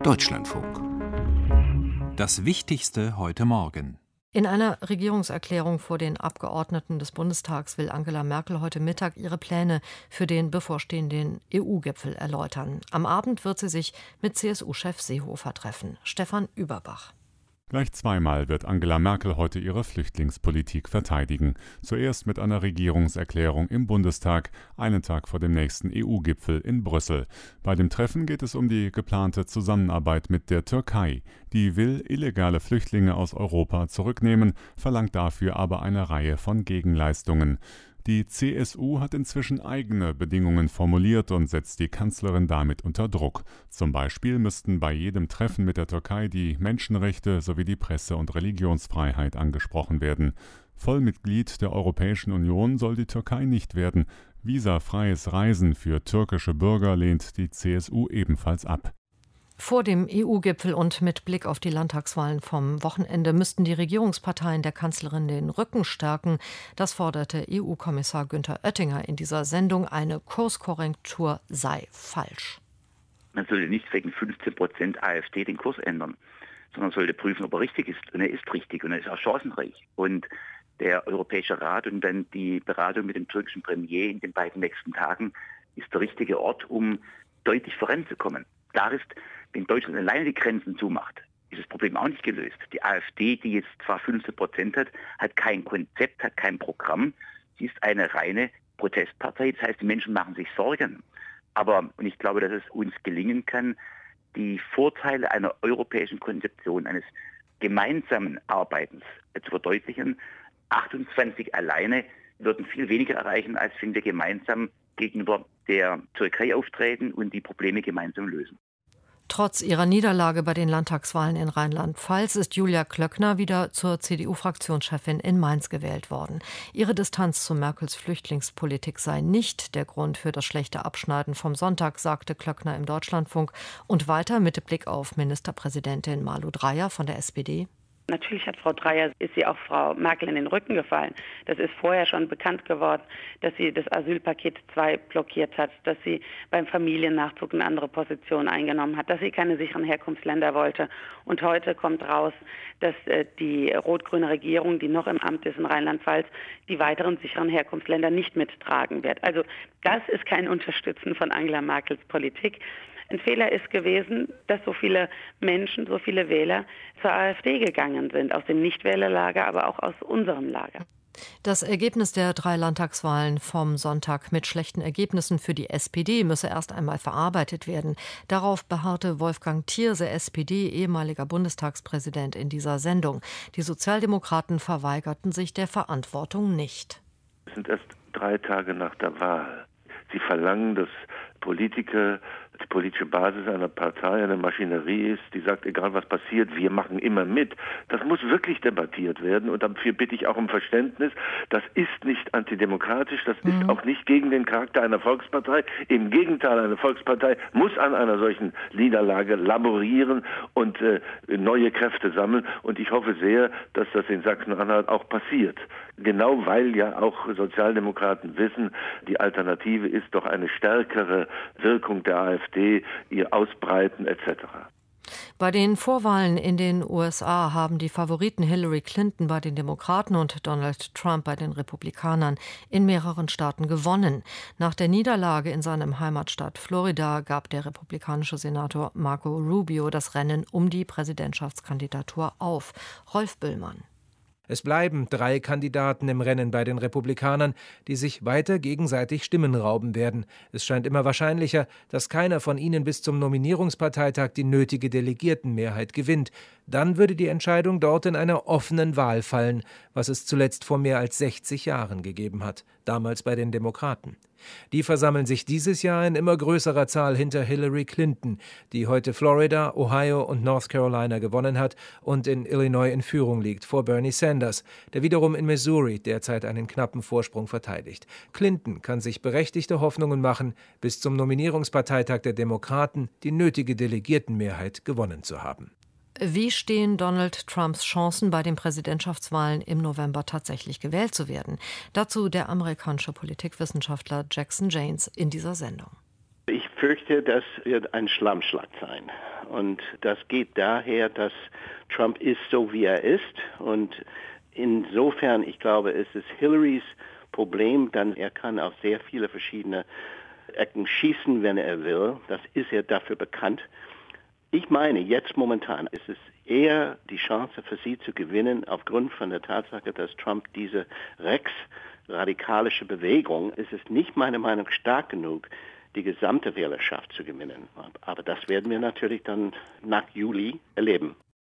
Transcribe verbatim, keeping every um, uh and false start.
Deutschlandfunk. Das Wichtigste heute Morgen. In einer Regierungserklärung vor den Abgeordneten des Bundestags will Angela Merkel heute Mittag ihre Pläne für den bevorstehenden E U-Gipfel erläutern. Am Abend wird sie sich mit C S U-Chef Seehofer treffen. Stefan Überbach. Gleich zweimal wird Angela Merkel heute ihre Flüchtlingspolitik verteidigen. Zuerst mit einer Regierungserklärung im Bundestag, einen Tag vor dem nächsten E U-Gipfel in Brüssel. Bei dem Treffen geht es um die geplante Zusammenarbeit mit der Türkei. Die will illegale Flüchtlinge aus Europa zurücknehmen, verlangt dafür aber eine Reihe von Gegenleistungen. Die C S U hat inzwischen eigene Bedingungen formuliert und setzt die Kanzlerin damit unter Druck. Zum Beispiel müssten bei jedem Treffen mit der Türkei die Menschenrechte sowie die Presse- und Religionsfreiheit angesprochen werden. Vollmitglied der Europäischen Union soll die Türkei nicht werden. Visafreies Reisen für türkische Bürger lehnt die C S U ebenfalls ab. Vor dem E U-Gipfel und mit Blick auf die Landtagswahlen vom Wochenende müssten die Regierungsparteien der Kanzlerin den Rücken stärken. Das forderte E U-Kommissar Günther Oettinger in dieser Sendung. Eine Kurskorrektur sei falsch. Man sollte nicht wegen fünfzehn Prozent AfD den Kurs ändern, sondern sollte prüfen, ob er richtig ist. Und er ist richtig und er ist auch chancenreich. Und der Europäische Rat und dann die Beratung mit dem türkischen Premier in den beiden nächsten Tagen ist der richtige Ort, um deutlich voranzukommen. Klar ist, wenn Deutschland alleine die Grenzen zumacht, ist das Problem auch nicht gelöst. Die AfD, die jetzt zwar fünfzehn Prozent hat, hat kein Konzept, hat kein Programm. Sie ist eine reine Protestpartei. Das heißt, die Menschen machen sich Sorgen. Aber, und ich glaube, dass es uns gelingen kann, die Vorteile einer europäischen Konzeption, eines gemeinsamen Arbeitens zu verdeutlichen. achtundzwanzig alleine würden viel weniger erreichen, als wenn wir gemeinsam gegenüber der Türkei auftreten und die Probleme gemeinsam lösen. Trotz ihrer Niederlage bei den Landtagswahlen in Rheinland-Pfalz ist Julia Klöckner wieder zur C D U-Fraktionschefin in Mainz gewählt worden. Ihre Distanz zu Merkels Flüchtlingspolitik sei nicht der Grund für das schlechte Abschneiden vom Sonntag, sagte Klöckner im Deutschlandfunk. Und weiter mit Blick auf Ministerpräsidentin Malu Dreyer von der S P D. Natürlich hat Frau Dreyer, ist sie auch Frau Merkel in den Rücken gefallen. Das ist vorher schon bekannt geworden, dass sie das Asylpaket zwei blockiert hat, dass sie beim Familiennachzug eine andere Position eingenommen hat, dass sie keine sicheren Herkunftsländer wollte. Und heute kommt raus, dass äh, die rot-grüne Regierung, die noch im Amt ist in Rheinland-Pfalz, die weiteren sicheren Herkunftsländer nicht mittragen wird. Also das ist kein Unterstützen von Angela Merkels Politik. Ein Fehler ist gewesen, dass so viele Menschen, so viele Wähler zur AfD gegangen sind, aus dem Nichtwählerlager, aber auch aus unserem Lager. Das Ergebnis der drei Landtagswahlen vom Sonntag mit schlechten Ergebnissen für die S P D müsse erst einmal verarbeitet werden. Darauf beharrte Wolfgang Thierse, S P D, ehemaliger Bundestagspräsident, in dieser Sendung. Die Sozialdemokraten verweigerten sich der Verantwortung nicht. Es sind erst drei Tage nach der Wahl. Sie verlangen, dass Politiker, die politische Basis einer Partei eine Maschinerie ist, die sagt, egal was passiert, wir machen immer mit. Das muss wirklich debattiert werden und dafür bitte ich auch um Verständnis. Das ist nicht antidemokratisch, das ist mhm. auch nicht gegen den Charakter einer Volkspartei. Im Gegenteil, eine Volkspartei muss an einer solchen Niederlage laborieren und äh, neue Kräfte sammeln und ich hoffe sehr, dass das in Sachsen-Anhalt auch passiert. Genau weil ja auch Sozialdemokraten wissen, die Alternative ist doch eine stärkere Wirkung der AfD, ihr Ausbreiten et cetera. Bei den Vorwahlen in den U S A haben die Favoriten Hillary Clinton bei den Demokraten und Donald Trump bei den Republikanern in mehreren Staaten gewonnen. Nach der Niederlage in seinem Heimatstaat Florida gab der republikanische Senator Marco Rubio das Rennen um die Präsidentschaftskandidatur auf. Rolf Böllmann. Es bleiben drei Kandidaten im Rennen bei den Republikanern, die sich weiter gegenseitig Stimmen rauben werden. Es scheint immer wahrscheinlicher, dass keiner von ihnen bis zum Nominierungsparteitag die nötige Delegiertenmehrheit gewinnt. Dann würde die Entscheidung dort in einer offenen Wahl fallen, was es zuletzt vor mehr als sechzig Jahren gegeben hat, damals bei den Demokraten. Die versammeln sich dieses Jahr in immer größerer Zahl hinter Hillary Clinton, die heute Florida, Ohio und North Carolina gewonnen hat und in Illinois in Führung liegt vor Bernie Sanders, der wiederum in Missouri derzeit einen knappen Vorsprung verteidigt. Clinton kann sich berechtigte Hoffnungen machen, bis zum Nominierungsparteitag der Demokraten die nötige Delegiertenmehrheit gewonnen zu haben. Wie stehen Donald Trumps Chancen, bei den Präsidentschaftswahlen im November tatsächlich gewählt zu werden? Dazu der amerikanische Politikwissenschaftler Jackson Jaynes in dieser Sendung. Ich fürchte, denke, das wird ein Schlammschlag sein. Und das geht daher, dass Trump ist so, wie er ist. Und insofern, ich glaube, es ist Hillarys Problem, dann er kann auf sehr viele verschiedene Ecken schießen, wenn er will. Das ist er dafür bekannt. Ich meine, jetzt momentan ist es eher die Chance für sie zu gewinnen, aufgrund von der Tatsache, dass Trump diese rechtsradikalische Bewegung, ist es nicht meiner Meinung nach stark genug, die gesamte Wählerschaft zu gewinnen. Aber das werden wir natürlich dann nach Juli erleben.